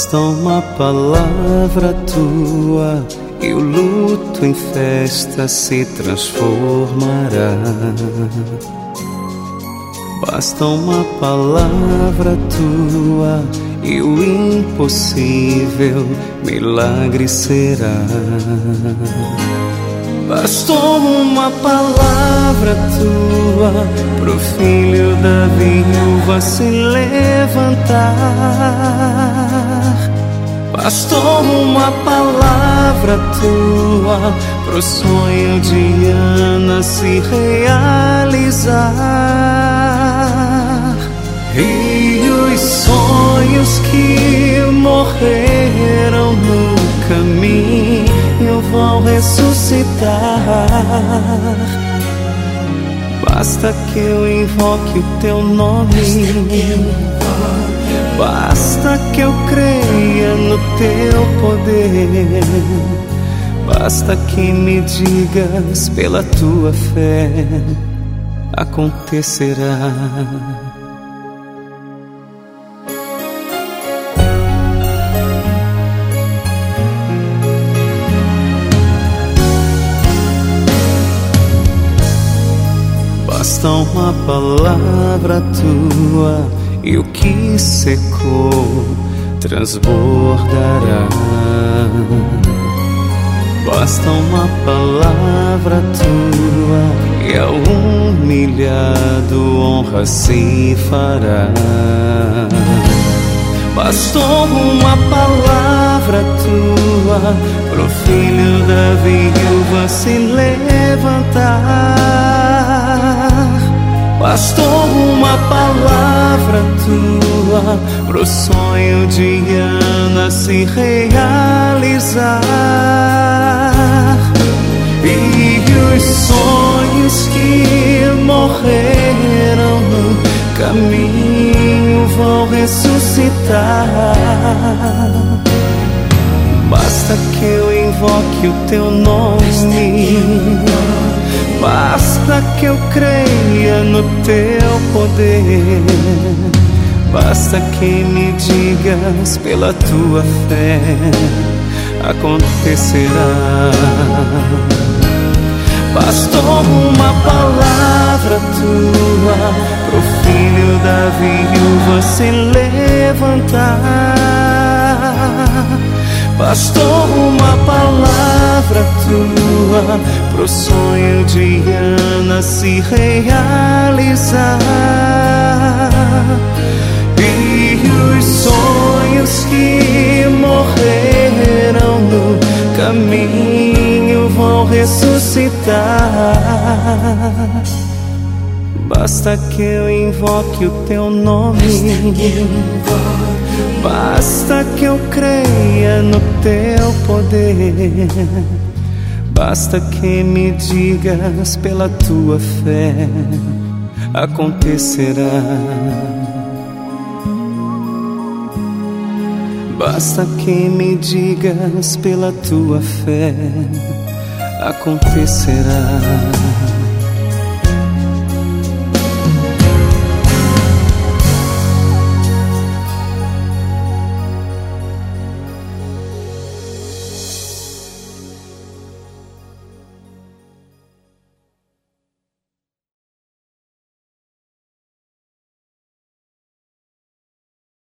Basta uma palavra tua e o luto em festa se transformará. Basta uma palavra tua e o impossível milagre será. Bastou uma palavra tua pro filho da viúva se levantar. Bastou uma palavra tua pro sonho de Ana se realizar. E os sonhos que morreram no caminho vão ressuscitar. Basta que eu invoque o teu nome, basta que eu creia no teu poder, basta que me digas pela tua fé, acontecerá. Basta uma palavra tua e o que secou transbordará. Basta uma palavra tua e ao humilhado honra se fará. Bastou uma palavra tua pro filho da viúva se levantar. Bastou uma palavra tua pro sonho de Ana se realizar. E os sonhos que morreram no caminho vão ressuscitar. Basta que eu invoque o teu nome, basta que eu creia no teu poder, basta que me digas pela tua fé, acontecerá. Bastou uma palavra tua pro filho da viúva se levantar. Bastou uma palavra tua pro sonho de Ana se realizar. E os sonhos que morreram no caminho vão ressuscitar. Basta que eu invoque o teu nome, basta que eu creia no teu poder, basta que me digas pela tua fé, acontecerá. Basta que me digas pela tua fé, acontecerá.